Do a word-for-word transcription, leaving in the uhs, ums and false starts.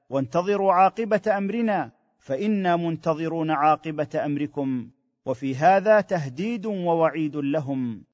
وانتظروا عاقبه امرنا فانا منتظرون عاقبه امركم. وفي هذا تهديد ووعيد لهم.